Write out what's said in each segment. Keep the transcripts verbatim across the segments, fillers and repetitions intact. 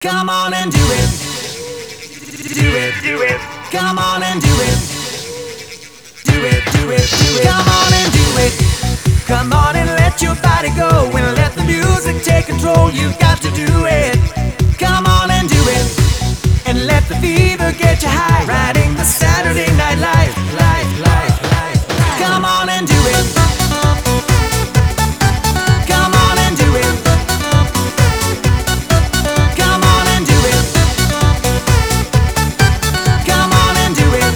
Come on and do it. Do it, do it. Come on and do it. Do it, do it, do it. Come on and do it. Come on and let your body go and let the music take control. You've got to do it. Come on and do it. And let the fever get you high. Riding the Saturday Night Live, live, live, live. Come on and do it. Come on and do it. Come on and do it. Come on and do it.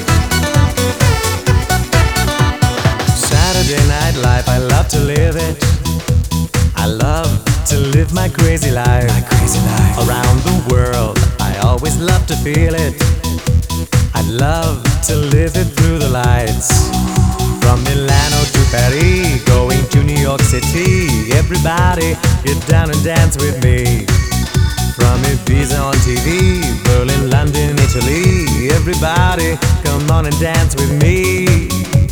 Saturday Night Live, I love to live it. I love to live my crazy life. My crazy life. Around the world, I always love to feel it. I love to live it through the lights. From Milano to Paris, going to New York City. Everybody, get down and dance with me. From Ibiza on T V, Berlin, London, Italy. Everybody, come on and dance with me.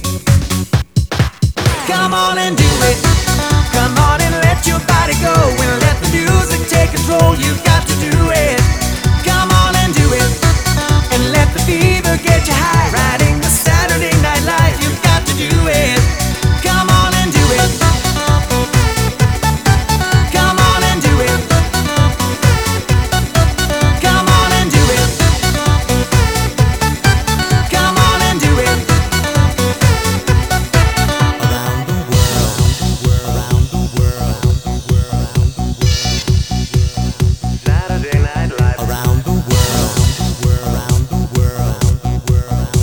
Come on and do it. Come on and let your body go and let the music take control. You've got to do it. Come on and do it. And let the fever get you high. Riding the Saturday Night Live, you've got to do it. Come on and do it. Come on and do it. Come on and do it. Come on and do it. Around the world, around the world, around the world. Saturday Night Live. Around the world, around the world, around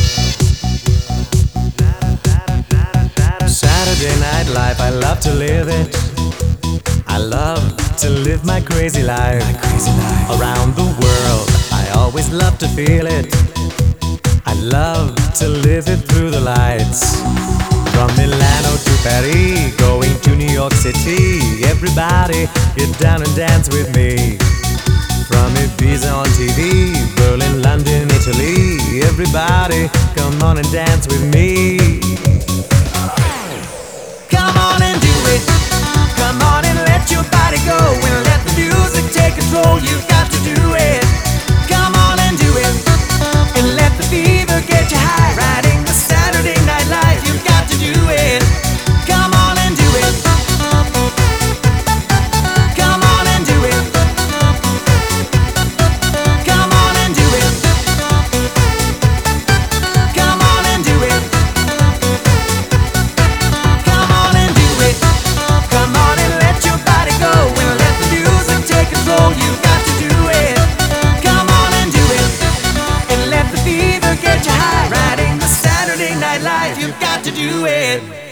the world. Saturday Night Live, I love to live it. I love to live my crazy life. My crazy life. Around the world, I always love to feel it. I love to live it through the lights. From Milano to Paris, going to New York City. Everybody, get down and dance with me. From Ibiza on T V, Berlin, London, Italy. Everybody, come on and dance with me. Come on and do it. Come on and let your body go and let the music take control. You've got to do it. Come on and do it. And let the fever get you high. Riding the Saturday Night Live, you've got to do it. Come on and do it. Come on and do it. Come on and do it. Come on and do it. Come on and do it. Come on and let your body go and let the music take control. You've got to do it. Come on and do it. And let the fever get you high. Riding the Saturday Night Live, you've got to do it.